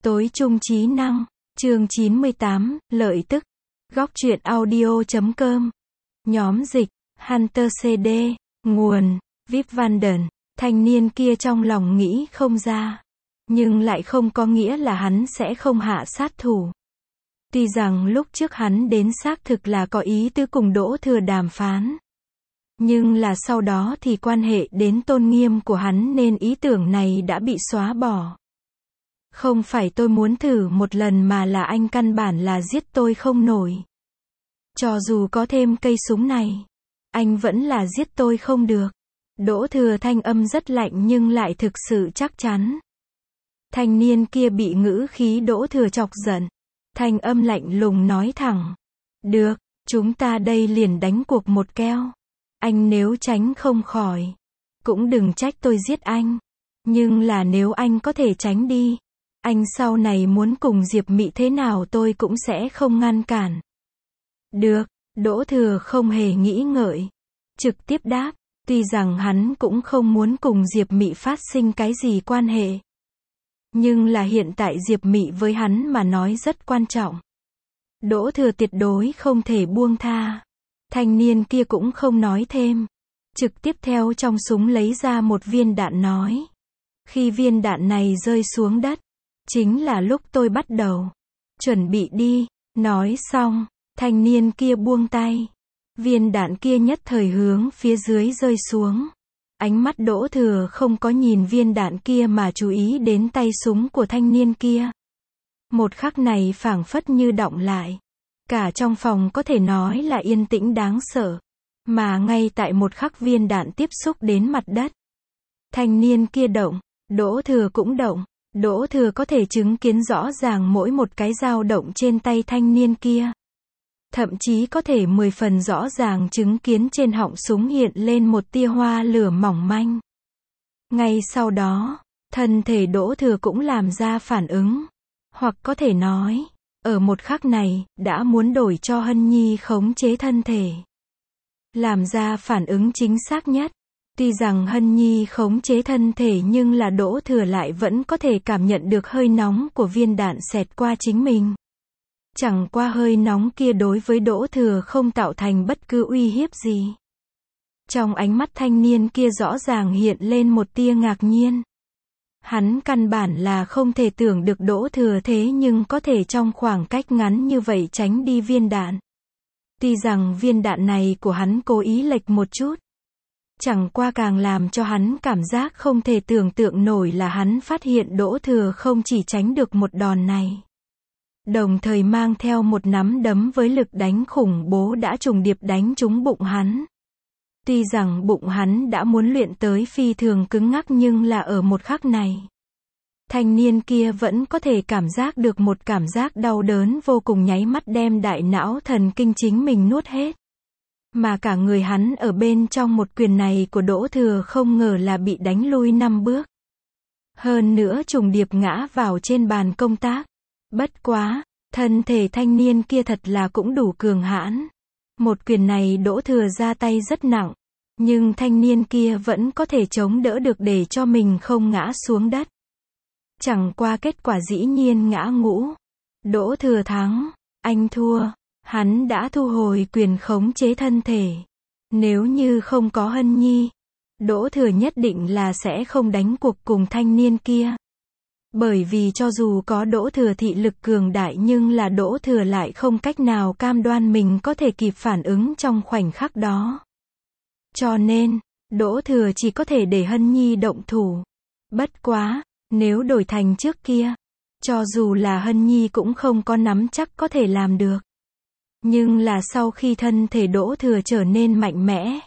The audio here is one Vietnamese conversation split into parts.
Tối trung trí năng, chương 98, lợi tức. Góc truyện audio.com. Nhóm dịch, Hunter CD, nguồn, Vip Vanden. Thanh niên kia trong lòng nghĩ không ra. Nhưng lại không có nghĩa là hắn sẽ không hạ sát thủ. Tuy rằng lúc trước hắn đến xác thực là có ý tứ cùng Đỗ Thừa đàm phán. Nhưng là sau đó thì quan hệ đến tôn nghiêm của hắn nên ý tưởng này đã bị xóa bỏ. Không phải tôi muốn thử một lần mà là anh căn bản là giết tôi không nổi. Cho dù có thêm cây súng này, anh vẫn là giết tôi không được. Đỗ Thừa thanh âm rất lạnh nhưng lại thực sự chắc chắn. Thanh niên kia bị ngữ khí Đỗ Thừa chọc giận. Thanh âm lạnh lùng nói thẳng. Được, chúng ta đây liền đánh cuộc một keo. Anh nếu tránh không khỏi, cũng đừng trách tôi giết anh. Nhưng là nếu anh có thể tránh đi, anh sau này muốn cùng Diệp Mị thế nào tôi cũng sẽ không ngăn cản. Được, Đỗ Thừa không hề nghĩ ngợi. Trực tiếp đáp, tuy rằng hắn cũng không muốn cùng Diệp Mị phát sinh cái gì quan hệ. Nhưng là hiện tại Diệp Mị với hắn mà nói rất quan trọng. Đỗ Thừa tuyệt đối không thể buông tha. Thanh niên kia cũng không nói thêm. Trực tiếp theo trong súng lấy ra một viên đạn nói. Khi viên đạn này rơi xuống đất, chính là lúc tôi bắt đầu. Chuẩn bị đi. Nói xong, thanh niên kia buông tay. Viên đạn kia nhất thời hướng phía dưới rơi xuống. Ánh mắt Đỗ Thừa không có nhìn viên đạn kia mà chú ý đến tay súng của thanh niên kia. Một khắc này phảng phất như đọng lại. Cả trong phòng có thể nói là yên tĩnh đáng sợ. Mà ngay tại một khắc viên đạn tiếp xúc đến mặt đất. Thanh niên kia động, Đỗ Thừa cũng động. Đỗ Thừa có thể chứng kiến rõ ràng mỗi một cái dao động trên tay thanh niên kia. Thậm chí có thể 10 phần rõ ràng chứng kiến trên họng súng hiện lên một tia hoa lửa mỏng manh. Ngay sau đó, thân thể Đỗ Thừa cũng làm ra phản ứng. Hoặc có thể nói, ở một khắc này, đã muốn đổi cho Hân Nhi khống chế thân thể. Làm ra phản ứng chính xác nhất. Tuy rằng Hân Nhi khống chế thân thể nhưng là Đỗ Thừa lại vẫn có thể cảm nhận được hơi nóng của viên đạn xẹt qua chính mình. Chẳng qua hơi nóng kia đối với Đỗ Thừa không tạo thành bất cứ uy hiếp gì. Trong ánh mắt thanh niên kia rõ ràng hiện lên một tia ngạc nhiên. Hắn căn bản là không thể tưởng được Đỗ Thừa thế nhưng có thể trong khoảng cách ngắn như vậy tránh đi viên đạn. Tuy rằng viên đạn này của hắn cố ý lệch một chút. Chẳng qua càng làm cho hắn cảm giác không thể tưởng tượng nổi là hắn phát hiện Đỗ Thừa không chỉ tránh được một đòn này. Đồng thời mang theo một nắm đấm với lực đánh khủng bố đã trùng điệp đánh trúng bụng hắn. Tuy rằng bụng hắn đã muốn luyện tới phi thường cứng ngắc nhưng là ở một khắc này. Thanh niên kia vẫn có thể cảm giác được một cảm giác đau đớn vô cùng nháy mắt đem đại não thần kinh chính mình nuốt hết. Mà cả người hắn ở bên trong một quyền này của Đỗ Thừa không ngờ là bị đánh lui 5 bước. Hơn nữa trùng điệp ngã vào trên bàn công tác. Bất quá, thân thể thanh niên kia thật là cũng đủ cường hãn. Một quyền này Đỗ Thừa ra tay rất nặng. Nhưng thanh niên kia vẫn có thể chống đỡ được để cho mình không ngã xuống đất. Chẳng qua kết quả dĩ nhiên ngã ngũ. Đỗ Thừa thắng, anh thua. Hắn đã thu hồi quyền khống chế thân thể. Nếu như không có Hân Nhi, Đỗ Thừa nhất định là sẽ không đánh cuộc cùng thanh niên kia. Bởi vì cho dù có Đỗ Thừa thị lực cường đại nhưng là Đỗ Thừa lại không cách nào cam đoan mình có thể kịp phản ứng trong khoảnh khắc đó. Cho nên, Đỗ Thừa chỉ có thể để Hân Nhi động thủ. Bất quá, nếu đổi thành trước kia, cho dù là Hân Nhi cũng không có nắm chắc có thể làm được. Nhưng là sau khi thân thể Đỗ Thừa trở nên mạnh mẽ.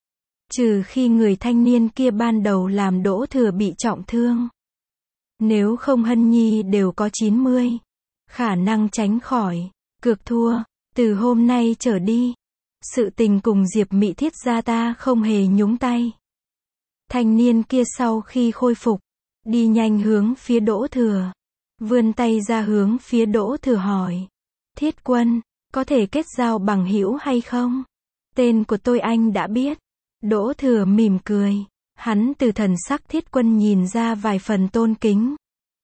Trừ khi người thanh niên kia ban đầu làm Đỗ Thừa bị trọng thương. Nếu không Hân Nhi đều có 90. Khả năng tránh khỏi. Cược thua. Từ hôm nay trở đi. Sự tình cùng Diệp Mị thiết ra ta không hề nhúng tay. Thanh niên kia sau khi khôi phục. Đi nhanh hướng phía Đỗ Thừa. Vươn tay ra hướng phía Đỗ Thừa hỏi. Thiết Quân. Có thể kết giao bằng hữu hay không? Tên của tôi anh đã biết. Đỗ Thừa mỉm cười. Hắn từ thần sắc Thiết Quân nhìn ra vài phần tôn kính.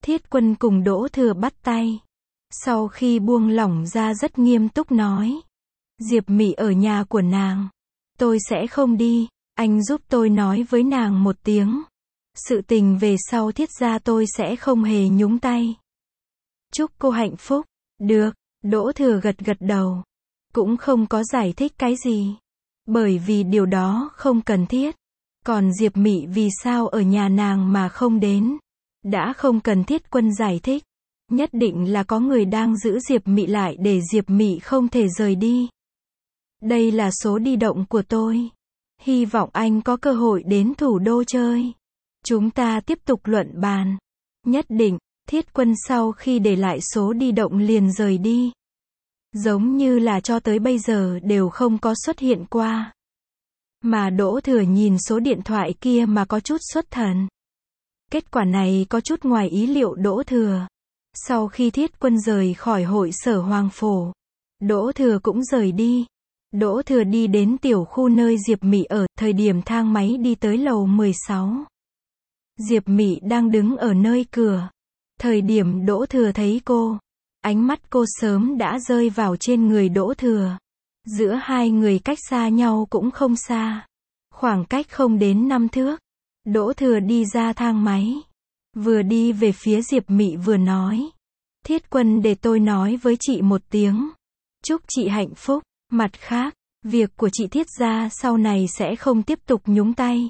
Thiết Quân cùng Đỗ Thừa bắt tay. Sau khi buông lỏng ra rất nghiêm túc nói. Diệp Mị ở nhà của nàng. Tôi sẽ không đi, anh giúp tôi nói với nàng một tiếng. Sự tình về sau Thiết gia tôi sẽ không hề nhúng tay. Chúc cô hạnh phúc. Được, Đỗ Thừa gật gật đầu. Cũng không có giải thích cái gì. Bởi vì điều đó không cần thiết. Còn Diệp Mị vì sao ở nhà nàng mà không đến? Đã không cần Thiết Quân giải thích. Nhất định là có người đang giữ Diệp Mị lại để Diệp Mị không thể rời đi. Đây là số di động của tôi. Hy vọng anh có cơ hội đến thủ đô chơi. Chúng ta tiếp tục luận bàn. Nhất định, Thiết Quân sau khi để lại số di động liền rời đi. Giống như là cho tới bây giờ đều không có xuất hiện qua. Mà Đỗ Thừa nhìn số điện thoại kia mà có chút xuất thần. Kết quả này có chút ngoài ý liệu Đỗ Thừa. Sau khi Thiết Quân rời khỏi hội sở Hoàng Phổ, Đỗ Thừa cũng rời đi. Đỗ Thừa đi đến tiểu khu nơi Diệp Mị ở, thời điểm thang máy đi tới lầu 16. Diệp Mị đang đứng ở nơi cửa. Thời điểm Đỗ Thừa thấy cô, ánh mắt cô sớm đã rơi vào trên người Đỗ Thừa. Giữa hai người cách xa nhau cũng không xa. Khoảng cách không đến 5 thước. Đỗ Thừa đi ra thang máy. Vừa đi về phía Diệp Mị vừa nói. Thiết Quân để tôi nói với chị một tiếng. Chúc chị hạnh phúc. Mặt khác, việc của chị Thiết gia sau này sẽ không tiếp tục nhúng tay.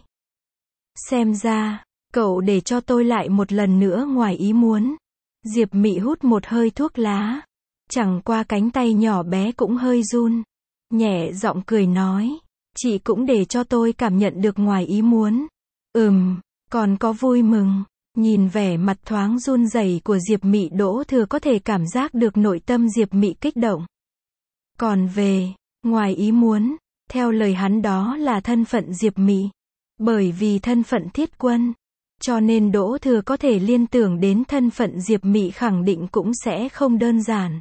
Xem ra, cậu để cho tôi lại một lần nữa ngoài ý muốn. Diệp Mị hút một hơi thuốc lá. Chẳng qua cánh tay nhỏ bé cũng hơi run. Nhẹ giọng cười nói. Chị cũng để cho tôi cảm nhận được ngoài ý muốn. Còn có vui mừng. Nhìn vẻ mặt thoáng run rẩy của Diệp Mị, Đỗ Thừa có thể cảm giác được nội tâm Diệp Mị kích động. Còn về, ngoài ý muốn, theo lời hắn đó là thân phận Diệp Mị. Bởi vì thân phận Thiết Quân, cho nên Đỗ Thừa có thể liên tưởng đến thân phận Diệp Mị khẳng định cũng sẽ không đơn giản.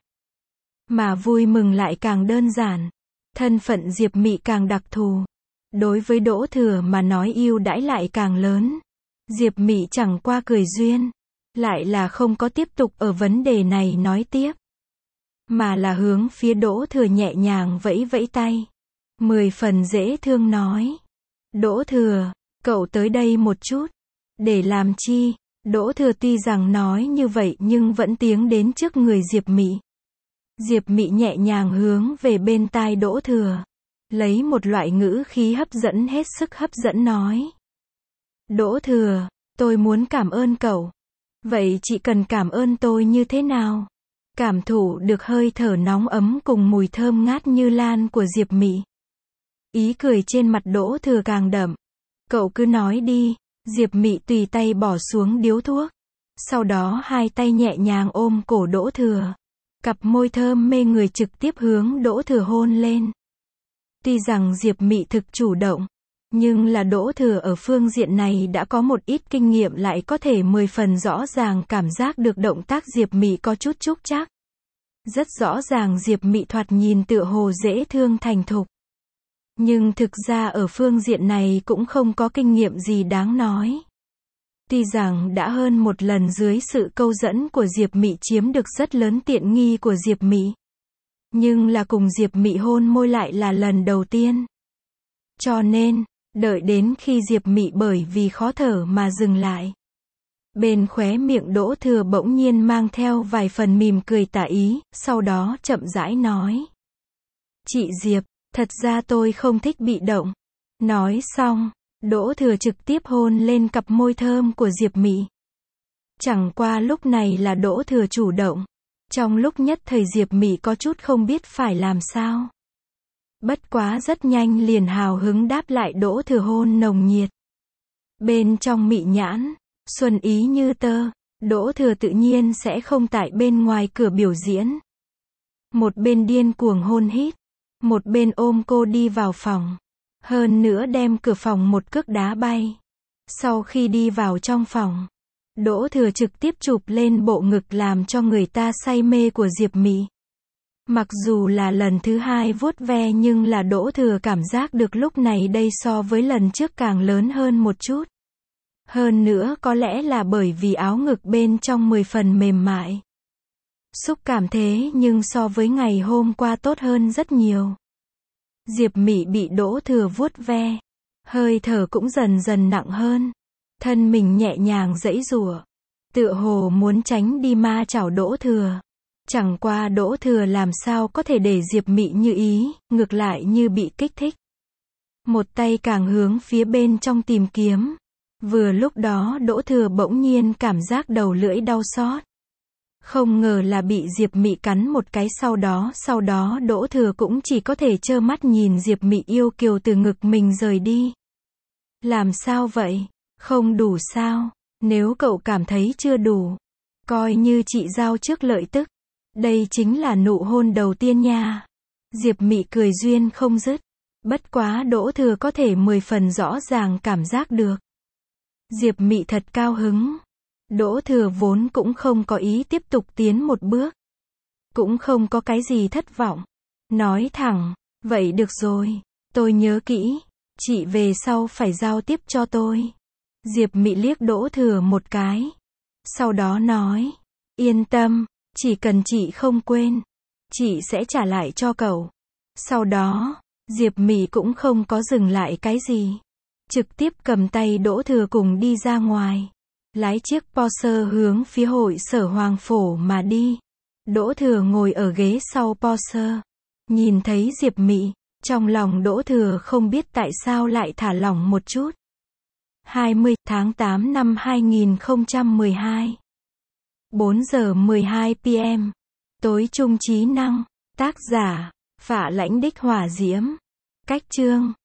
Mà vui mừng lại càng đơn giản. Thân phận Diệp Mị càng đặc thù. Đối với Đỗ Thừa mà nói ưu đãi lại càng lớn. Diệp Mị chẳng qua cười duyên. Lại là không có tiếp tục ở vấn đề này nói tiếp. Mà là hướng phía Đỗ Thừa nhẹ nhàng vẫy vẫy tay. 10 phần dễ thương nói. Đỗ Thừa, cậu tới đây một chút. Để làm chi? Đỗ Thừa tuy rằng nói như vậy nhưng vẫn tiến đến trước người Diệp Mị. Diệp Mị nhẹ nhàng hướng về bên tai Đỗ Thừa. Lấy một loại ngữ khí hấp dẫn hết sức hấp dẫn nói. Đỗ Thừa, tôi muốn cảm ơn cậu. Vậy chị cần cảm ơn tôi như thế nào? Cảm thụ được hơi thở nóng ấm cùng mùi thơm ngát như lan của Diệp Mị. Ý cười trên mặt Đỗ Thừa càng đậm. Cậu cứ nói đi. Diệp Mị tùy tay bỏ xuống điếu thuốc. Sau đó hai tay nhẹ nhàng ôm cổ Đỗ Thừa. Cặp môi thơm mê người trực tiếp hướng Đỗ Thừa hôn lên. Tuy rằng Diệp Mị thực chủ động, nhưng là Đỗ Thừa ở phương diện này đã có một ít kinh nghiệm, lại có thể 10 phần rõ ràng cảm giác được động tác Diệp Mị có chút trúc trắc. Rất rõ ràng Diệp Mị thoạt nhìn tựa hồ dễ thương thành thục. Nhưng thực ra ở phương diện này cũng không có kinh nghiệm gì đáng nói. Tuy rằng đã hơn một lần dưới sự câu dẫn của Diệp Mị chiếm được rất lớn tiện nghi của Diệp Mị. Nhưng là cùng Diệp Mị hôn môi lại là lần đầu tiên. Cho nên, đợi đến khi Diệp Mị bởi vì khó thở mà dừng lại. Bên khóe miệng Đỗ Thừa bỗng nhiên mang theo vài phần mỉm cười tà ý, sau đó chậm rãi nói. Chị Diệp, thật ra tôi không thích bị động. Nói xong, Đỗ Thừa trực tiếp hôn lên cặp môi thơm của Diệp Mị. Chẳng qua lúc này là Đỗ Thừa chủ động. Trong lúc nhất thời Diệp Mị có chút không biết phải làm sao. Bất quá rất nhanh liền hào hứng đáp lại Đỗ Thừa hôn nồng nhiệt. Bên trong mị nhãn, xuân ý như tơ, Đỗ Thừa tự nhiên sẽ không tại bên ngoài cửa biểu diễn. Một bên điên cuồng hôn hít, một bên ôm cô đi vào phòng. Hơn nữa đem cửa phòng một cước đá bay. Sau khi đi vào trong phòng, Đỗ Thừa trực tiếp chụp lên bộ ngực làm cho người ta say mê của Diệp Mị. Mặc dù là lần thứ hai vuốt ve nhưng là Đỗ Thừa cảm giác được lúc này đây so với lần trước càng lớn hơn một chút. Hơn nữa có lẽ là bởi vì áo ngực bên trong 10 phần mềm mại. Xúc cảm thế nhưng so với ngày hôm qua tốt hơn rất nhiều. Diệp Mị bị Đỗ Thừa vuốt ve. Hơi thở cũng dần dần nặng hơn. Thân mình nhẹ nhàng giãy giụa. Tựa hồ muốn tránh đi ma chảo Đỗ Thừa. Chẳng qua Đỗ Thừa làm sao có thể để Diệp Mị như ý, ngược lại như bị kích thích. Một tay càng hướng phía bên trong tìm kiếm. Vừa lúc đó Đỗ Thừa bỗng nhiên cảm giác đầu lưỡi đau xót. Không ngờ là bị Diệp Mị cắn một cái, sau đó Đỗ Thừa cũng chỉ có thể trơ mắt nhìn Diệp Mị yêu kiều từ ngực mình rời đi. Làm sao vậy? Không đủ sao? Nếu cậu cảm thấy chưa đủ, coi như chị giao trước lợi tức. Đây chính là nụ hôn đầu tiên nha. Diệp Mị cười duyên không dứt. Bất quá Đỗ Thừa có thể 10 phần rõ ràng cảm giác được. Diệp Mị thật cao hứng. Đỗ Thừa vốn cũng không có ý tiếp tục tiến một bước. Cũng không có cái gì thất vọng. Nói thẳng, vậy được rồi, tôi nhớ kỹ, chị về sau phải giao tiếp cho tôi. Diệp Mị liếc Đỗ Thừa một cái. Sau đó nói, yên tâm, chỉ cần chị không quên, chị sẽ trả lại cho cậu. Sau đó, Diệp Mị cũng không có dừng lại cái gì. Trực tiếp cầm tay Đỗ Thừa cùng đi ra ngoài. Lái chiếc Porsche hướng phía hội sở Hoàng Phổ mà đi. Đỗ Thừa ngồi ở ghế sau Porsche. Nhìn thấy Diệp Mị, trong lòng Đỗ Thừa không biết tại sao lại thả lỏng một chút. 20 tháng 8 năm 2012. 4 giờ 12 p.m. Tối trung trí năng. Tác giả, Phạ Lãnh Đích Hỏa Diễm. Cách chương